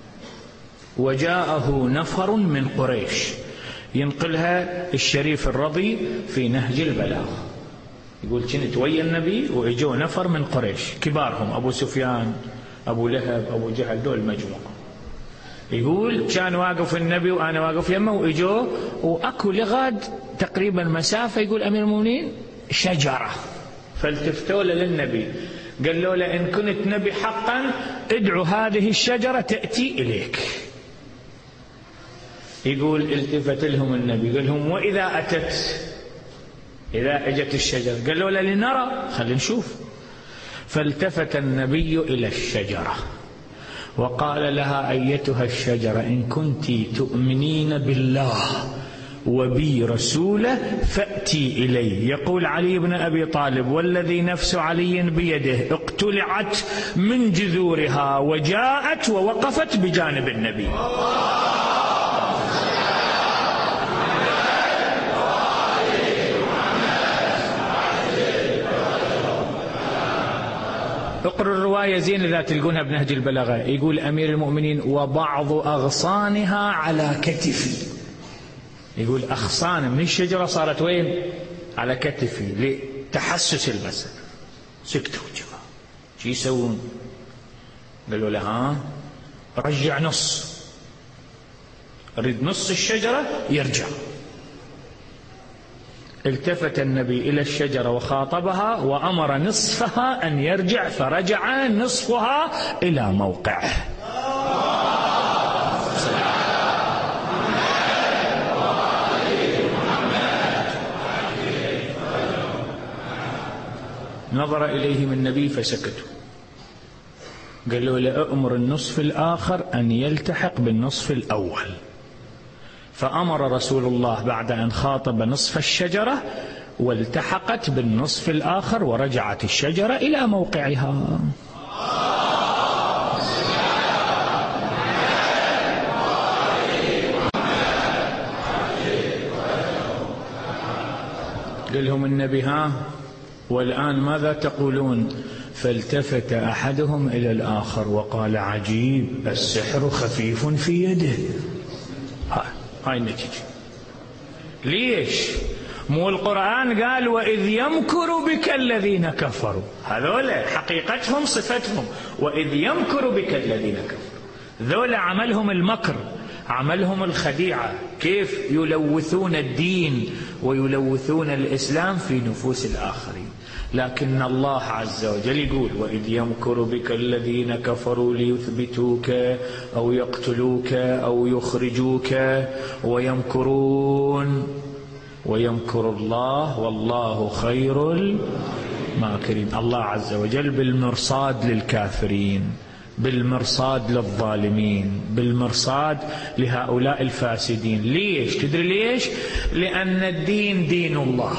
[SPEAKER 2] وجاءه نفر من قريش. ينقلها الشريف الرضي في نهج البلاغة. يقول: كنت ويا النبي وإجوا نفر من قريش، كبارهم أبو سفيان، أبو لهب، أبو جهل، دول مجموعة. يقول: كان واقف النبي وأنا واقف يمه، وإجوا وأكو لغاد تقريبا مسافة. يقول أمير المؤمنين: شجرة. فالتفتوا للنبي قالوا له: إن كنت نبي حقا ادعو هذه الشجرة تأتي إليك. يقول: التفت لهم النبي قال لهم: وإذا أتت، إذا أجت الشجرة؟ قالوا له: لنرى، خلينا نشوف. فالتفت النبي إلى الشجرة وقال لها: أيتها الشجرة، إن كنت تؤمنين بالله وبي رسوله فأتي إلي. يقول علي بن أبي طالب: والذي نفس علي بيده، اقتلعت من جذورها وجاءت ووقفت بجانب النبي. اقرأوا الرواية زين إذا تلقونها بنهج البلاغة. يقول أمير المؤمنين: وبعض أغصانها على كتفي. يقول أغصان من الشجرة صارت وين؟ على كتفي، لتحسس المسألة. سكتوا جماعة، شو يسوون؟ قالوا له: ها رجع نص، رد نص الشجرة يرجع. التفت النبي إلى الشجرة وخاطبها وأمر نصفها أن يرجع، فرجع نصفها إلى موقعه. نظر إليهم النبي فسكتوا. قالوا له: أأمر النصف الآخر أن يلتحق بالنصف الأول. فأمر رسول الله بعد أن خاطب نصف الشجرة والتحقت بالنصف الآخر، ورجعت الشجرة إلى موقعها. قال لهم النبي: ها والآن ماذا تقولون؟ فالتفت أحدهم إلى الآخر وقال: عجيب، السحر خفيف في يده. هاي النتيجة. ليش؟ مو القرآن قال: وإذ يمكر بك الذين كفروا؟ هذول حقيقتهم صفتهم، وإذ يمكر بك الذين كفروا. ذول عملهم المكر، عملهم الخديعة، كيف يلوثون الدين ويلوثون الإسلام في نفوس الآخرين. لكن الله عز وجل يقول: وإذ يمكر بك الذين كفروا ليثبتوك أو يقتلوك أو يخرجوك ويمكرون ويمكر الله والله خير الماكرين. الله عز وجل بالمرصاد للكافرين، بالمرصاد للظالمين، بالمرصاد لهؤلاء الفاسدين. ليش؟ تدري ليش؟ لأن الدين دين الله،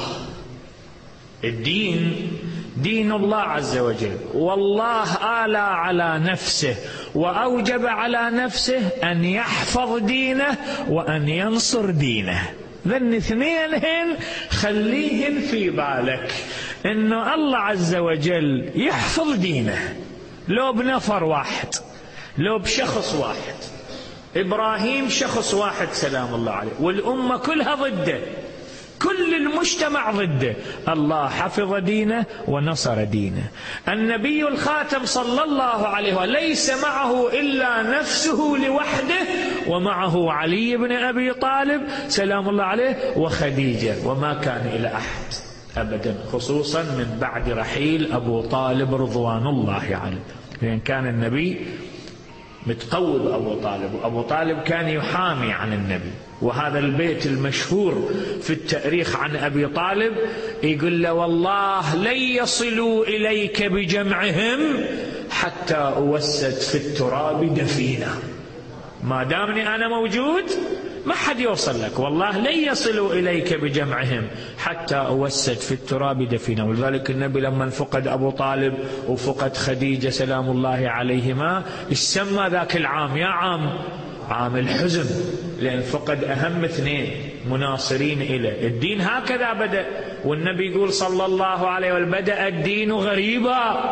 [SPEAKER 2] الدين دين الله عز وجل، والله آلى على نفسه وأوجب على نفسه أن يحفظ دينه وأن ينصر دينه. ذن اثنينهن خليهن في بالك، إنه الله عز وجل يحفظ دينه لو بنفر واحد، لو بشخص واحد. إبراهيم شخص واحد سلام الله عليه، والأمة كلها ضده، كل المجتمع ضده. الله حفظ دينه ونصر دينه. النبي الخاتم صلى الله عليه وسلم ليس معه إلا نفسه لوحده، ومعه علي بن أبي طالب سلام الله عليه وخديجة، وما كان إلى أحد أبدا، خصوصا من بعد رحيل أبو طالب رضوان الله عليه. لأن كان النبي متقوي بأبو طالب، وأبو طالب كان يحامي عن النبي. وهذا البيت المشهور في التاريخ عن أبي طالب يقول له: والله لن يصلوا إليك بجمعهم حتى أوسد في التراب دفينا. ما دامني أنا موجود ما حد يوصل لك، والله لن يصلوا إليك بجمعهم حتى أوسد في التراب دفينا. ولذلك النبي لما فقد أبو طالب وفقد خديجة سلام الله عليهما ايش سمى ذاك العام؟ يا عام عام الحزن، لأن فقد أهم اثنين مناصرين إلى الدين. هكذا بدأ، والنبي يقول صلى الله عليه وسلم: بدأ الدين غريبا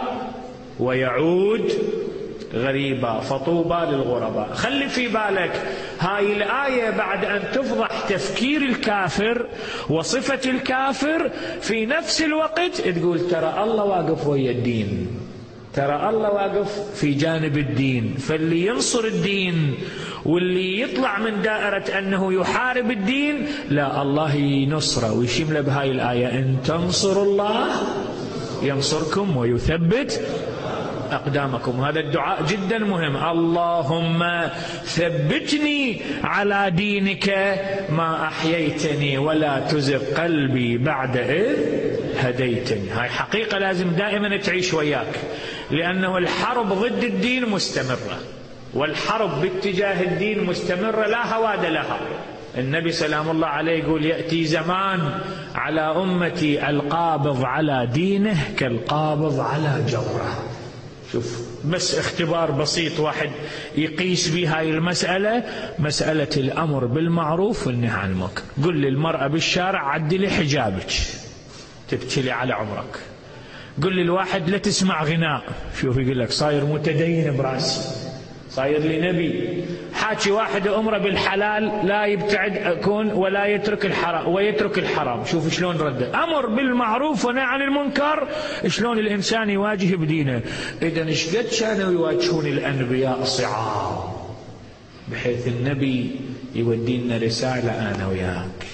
[SPEAKER 2] ويعود غريبا فطوبى للغرباء. خلي في بالك هاي الآية بعد أن تفضح تفكير الكافر وصفة الكافر، في نفس الوقت تقول ترى الله واقف ويا الدين، ترى الله واقف في جانب الدين. فاللي ينصر الدين واللي يطلع من دائرة أنه يحارب الدين، لا، الله ينصره ويشمله بهاي الآية: إن تنصروا الله ينصركم ويثبت أقدامكم. هذا الدعاء جدا مهم: اللهم ثبتني على دينك ما أحييتني ولا تزغ قلبي بعد إذ هديتني. هاي حقيقة لازم دائما تعيش وياك، لأنه الحرب ضد الدين مستمرة، والحرب باتجاه الدين مستمرة لا هواد لها. النبي سلام الله عليه يقول: يأتي زمان على أمتي القابض على دينه كالقابض على جوره. شوف بس اختبار بسيط واحد يقيس به هاي المسألة، مسألة الأمر بالمعروف والنهي عن المنكر. قل للمرأة بالشارع: عدلي حجابك، تبتلي على عمرك. قل للواحد: لا تسمع غناء، شوف يقول لك صاير متدين براسي، صاير لي نبي. حاكي واحد أمره بالحلال: لا يبتعد أكون ولا يترك الحرام ويترك الحرام. شوف شلون رد. أمر بالمعروف ونهي عن المنكر، شلون الإنسان يواجه بدينه. إذن إيش قد كانوا يواجهون الأنبياء صعاب، بحيث النبي يودينا رسالة أنا وياك،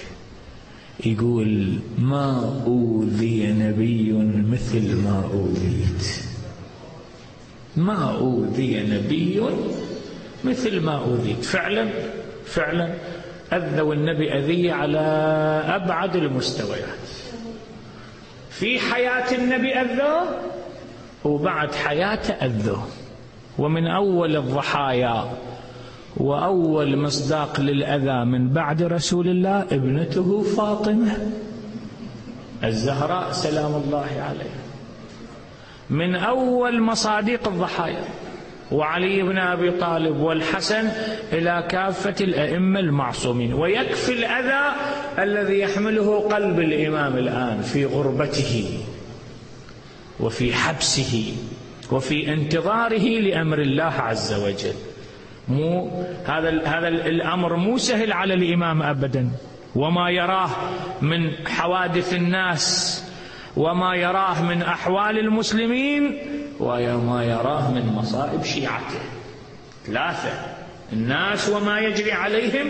[SPEAKER 2] يقول: ما أوذي نبي مثل ما أوذيت، ما أوذي نبي مثل ما أوذيت. فعلا فعلا أذوا النبي أذية على أبعد المستويات. في حياة النبي أذوه، وبعد حياته أذوه. ومن أول الضحايا وأول مصداق للأذى من بعد رسول الله ابنته فاطمة الزهراء سلام الله عليها، من أول مصادق الضحايا. وعلي بن أبي طالب والحسن إلى كافة الأئمة المعصومين. ويكفي الأذى الذي يحمله قلب الإمام الآن في غربته وفي حبسه وفي انتظاره لأمر الله عز وجل. مو هذا هذا الأمر مو سهل على الإمام أبدا، وما يراه من حوادث الناس وما يراه من أحوال المسلمين وما يراه من مصائب شيعته. ثلاثة: الناس وما يجري عليهم،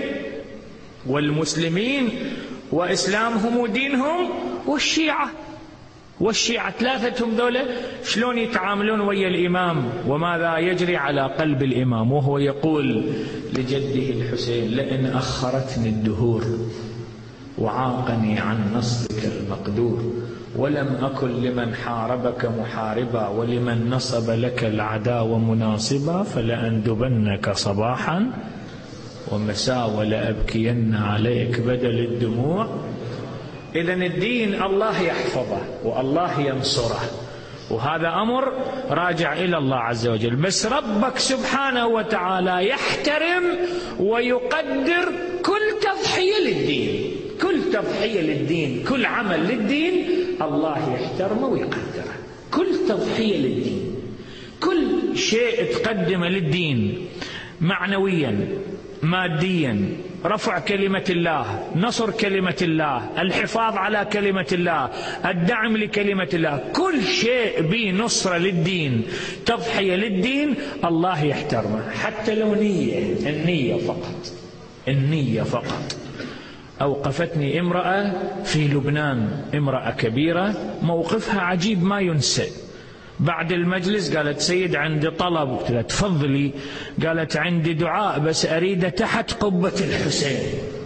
[SPEAKER 2] والمسلمين وإسلامهم ودينهم، والشيعة. والشيعة ثلاثتهم ذولا شلون يتعاملون ويا الإمام وماذا يجري على قلب الإمام. وهو يقول لجده الحسين: لئن أخرتني الدهور وعاقني عن نصبك المقدور، ولم أكن لمن حاربك محاربا، ولمن نصب لك العداوة مناصبا، فلأندبنك صباحا ومساء ولأبكين عليك بدل الدموع. إذن الدين الله يحفظه والله ينصره، وهذا أمر راجع إلى الله عز وجل. بس ربك سبحانه وتعالى يحترم ويقدر كل تضحية للدين، كل تضحية للدين، كل عمل للدين الله يحترمه ويقدره. كل تضحية للدين، كل شيء تقدمه للدين معنويا ماديا، رفع كلمة الله، نصر كلمة الله، الحفاظ على كلمة الله، الدعم لكلمة الله، كل شيء به نصرة للدين، تضحية للدين، الله يحترمه. حتى لو نية، النية فقط، النية فقط. أوقفتني امرأة في لبنان، امرأة كبيرة، موقفها عجيب ما ينسى. بعد المجلس قالت سيد عندي طلب. قلت لها تفضلي. قالت عندي دعاء بس أريده تحت قبة الحسين.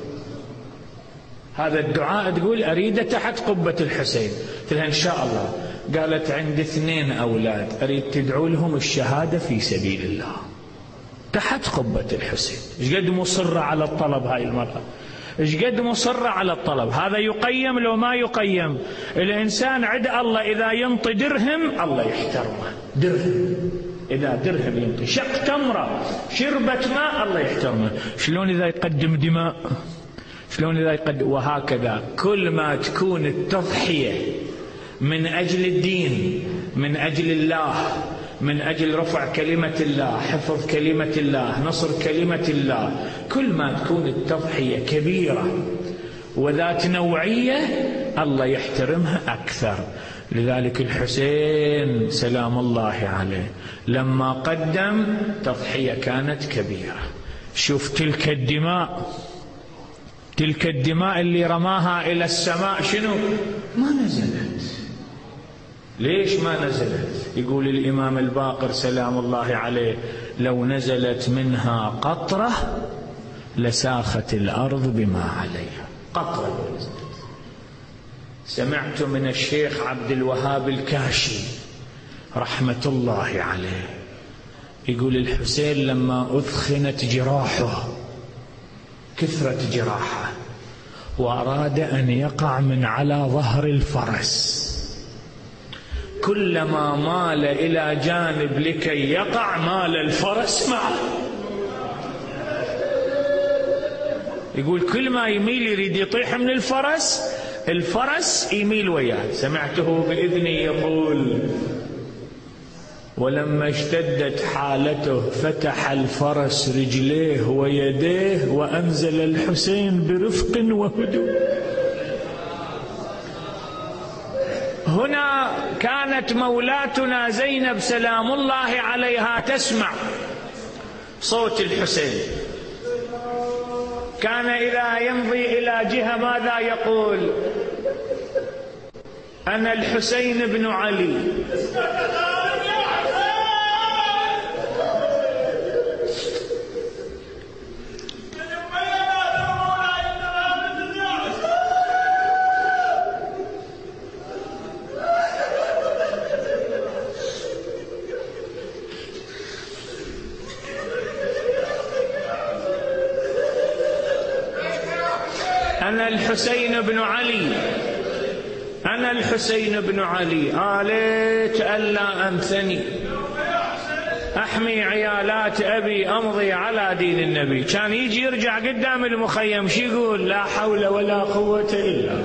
[SPEAKER 2] هذا الدعاء تقول أريده تحت قبة الحسين. قلت لها إن شاء الله. قالت عندي اثنين أولاد أريد تدعو لهم الشهادة في سبيل الله تحت قبة الحسين. إيش قد مصرة على الطلب هاي المرأة، إيش قد مصرة على الطلب. هذا يقيم لو ما يقيم. الإنسان عند الله إذا ينطي درهم الله يحترمه. درهم إذا درهم ينطي، شق تمرة، شربة ماء، الله يحترمه. شلون إذا يقدم دماء، شلون إذا يقدم. وهكذا كل ما تكون التضحية من أجل الدين، من أجل الله، من أجل رفع كلمة الله، حفظ كلمة الله، نصر كلمة الله، كل ما تكون التضحية كبيرة وذات نوعية الله يحترمها أكثر. لذلك الحسين سلام الله عليه لما قدم تضحية كانت كبيرة. شوف تلك الدماء، تلك الدماء اللي رماها إلى السماء شنو؟ ما نزلت. ليش ما نزلت؟ يقول الإمام الباقر سلام الله عليه لو نزلت منها قطرة لساخت الأرض بما عليها. قطرة نزلت. سمعت من الشيخ عبد الوهاب الكاشي رحمة الله عليه يقول الحسين لما أثخنت جراحه، كثرت جراحه، وأراد أن يقع من على ظهر الفرس، كلما مال إلى جانب لكي يقع مال الفرس معه. يقول كل ما يميل يريد يطيح من الفرس، الفرس يميل وياه. سمعته بإذني يقول ولما اشتدت حالته فتح الفرس رجليه ويديه وأنزل الحسين برفق وهدوء. هنا كانت مولاتنا زينب سلام الله عليها تسمع صوت الحسين. كان إذا يمضي إلى جهة ماذا يقول؟ أنا الحسين بن علي. أنا الحسين بن علي، أنا الحسين بن علي، آليت ألا أنثني أحمي عيالات أبي أمضي على دين النبي. كان يجي يرجع قدام المخيم شو يقول؟ لا حول ولا قوة إلا.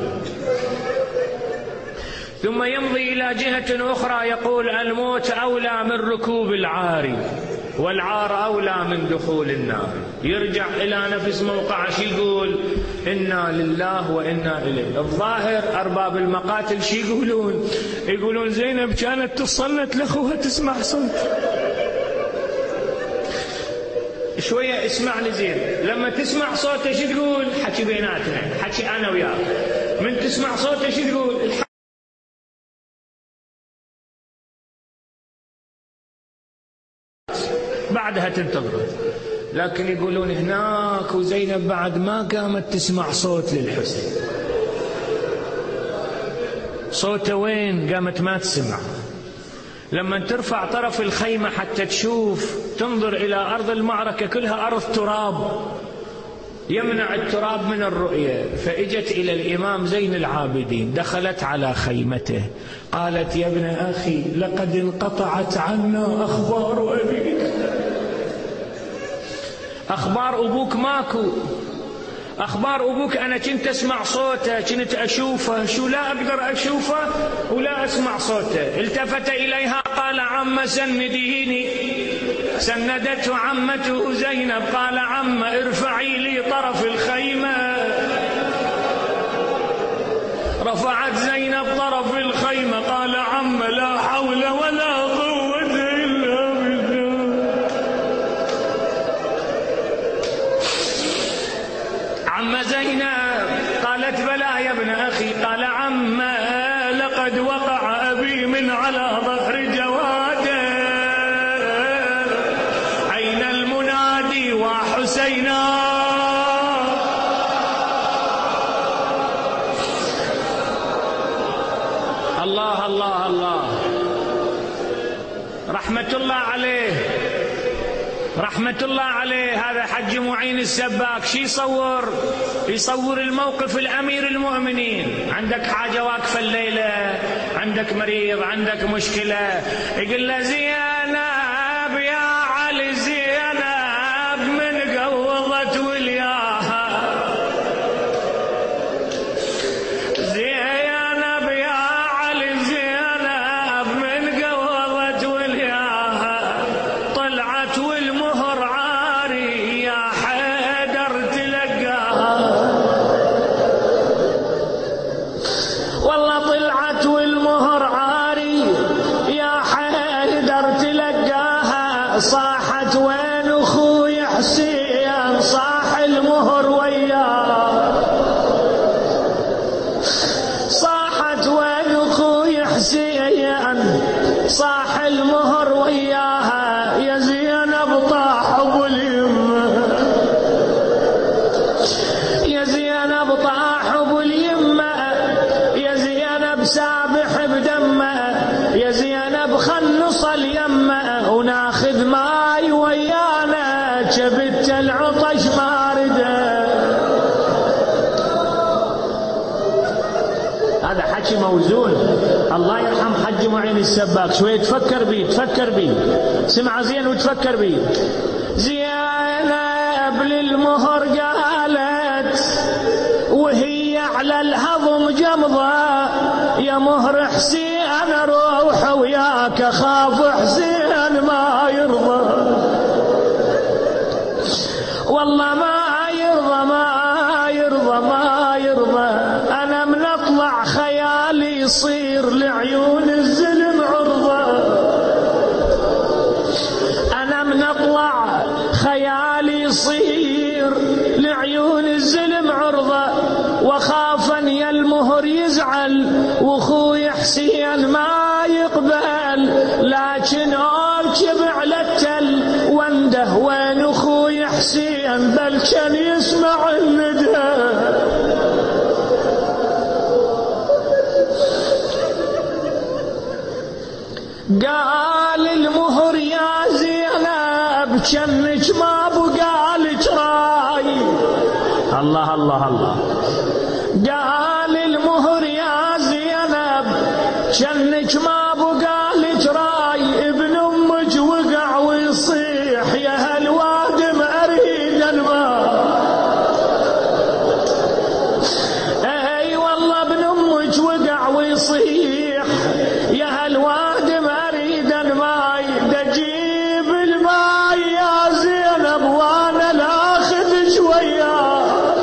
[SPEAKER 2] ثم يمضي إلى جهة أخرى يقول الموت أولى من ركوب العار والعار أولى من دخول النار. يرجع إلى نفس موقعه شو يقول؟ إنا لله وإنا إليه. الظاهر أرباب المقاتل شو يقولون؟ يقولون زينب كانت تصلت لأخوها تسمع صوت. شوية اسمع لي زين، لما تسمع صوته شو تقول؟ حكي بيناتنا، حكي أنا وياك. من تسمع صوته شو تقول؟ بعدها تنتظر. لكن يقولون هناك وزينب بعد ما قامت تسمع صوت للحسين. صوته وين؟ قامت ما تسمع. لما ترفع طرف الخيمة حتى تشوف، تنظر إلى أرض المعركة كلها أرض تراب يمنع التراب من الرؤية. فإجت إلى الإمام زين العابدين، دخلت على خيمته، قالت يا ابن أخي لقد انقطعت عنا أخبار أبيك. أخبار أبوك ماكو. أخبار أبوك أنا كنت أسمع صوته، كنت أشوفه، شو لا أقدر أشوفه ولا أسمع صوته. التفت إليها قال عم سنديني. سندته عمته زينب، قال عم ارفعي لي طرف الخيمة. رفعت زينب طرف الخيمة، قال عم لا حول ولا قوة إلا بالله. عم زينب قالت بلى يا ابن أخي. قال عم لقد وقع أبي من على ظهر جواد الله الله الله، رحمة الله عليه رحمة الله عليه. هذا حج معين السباك. شي يصور؟ يصور الموقف الأمير المؤمنين. عندك حاجة واقفة الليلة، عندك مريض، عندك مشكلة، يقول له زينب يا علي زينب من قوضت ولياها، زينب يا علي زينب من قوضت ولياها، طلعت والمهر عاري يا حيدر تلقاها، والله طلعت والمهر عاري يا حيدر تلقاها، صاحت وين اخوي حسين صاح المهر وياه، صاحت وين اخوي حسين صاح المهر وياها، يا زينب طاح ابو اليمه، يا زينب طاح ابو اليمه، يا زينب سابح بدمه، يا زينب خل نصل يمه وناخذ ماي ويانا، جبت العطش مارده. هذا حكي موزون. الله يرحم حج معين السباك، شوية تفكر بيه تفكر بيه، سمع زين وتفكر بيه. زينب للمهر قالت وهي على الهضم جمضة، يا مهر حسين روح وياك اخاف حسين ما يرضى، والله ما يرضى ما يرضى ما يرضى، انا من اطلع خيالي يصير لعيون الزلم عرضة، انا من اطلع خيالي يصير لعيون الزلم عرضة، واخاف ان يا المهر يزعل واخوي حسين ما يقبل، لكن اركب على التل وانده وين اخوي حسين بل كان يسمع الندى. قال المهر يا زينب جنك ما بقالك راي، الله الله الله. قال المهر يا زينب جنك ما بقالك راي، ابن امك وقع ويصيح يا هالوادم اريد الماء، اي والله ابن امك وقع ويصيح يا هالوادم اريد الماء، دجيب الماء يا زينب وانا لاخذ شويه،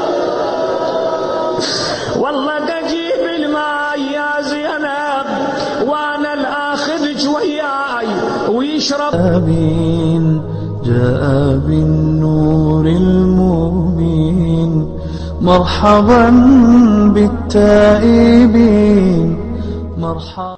[SPEAKER 2] والله دجيب الماء يا زينب وانا الاخذ شوياي ويشرب.
[SPEAKER 3] آمين. جاء بالنور المبين، مرحبا بالتائبين، مرحبا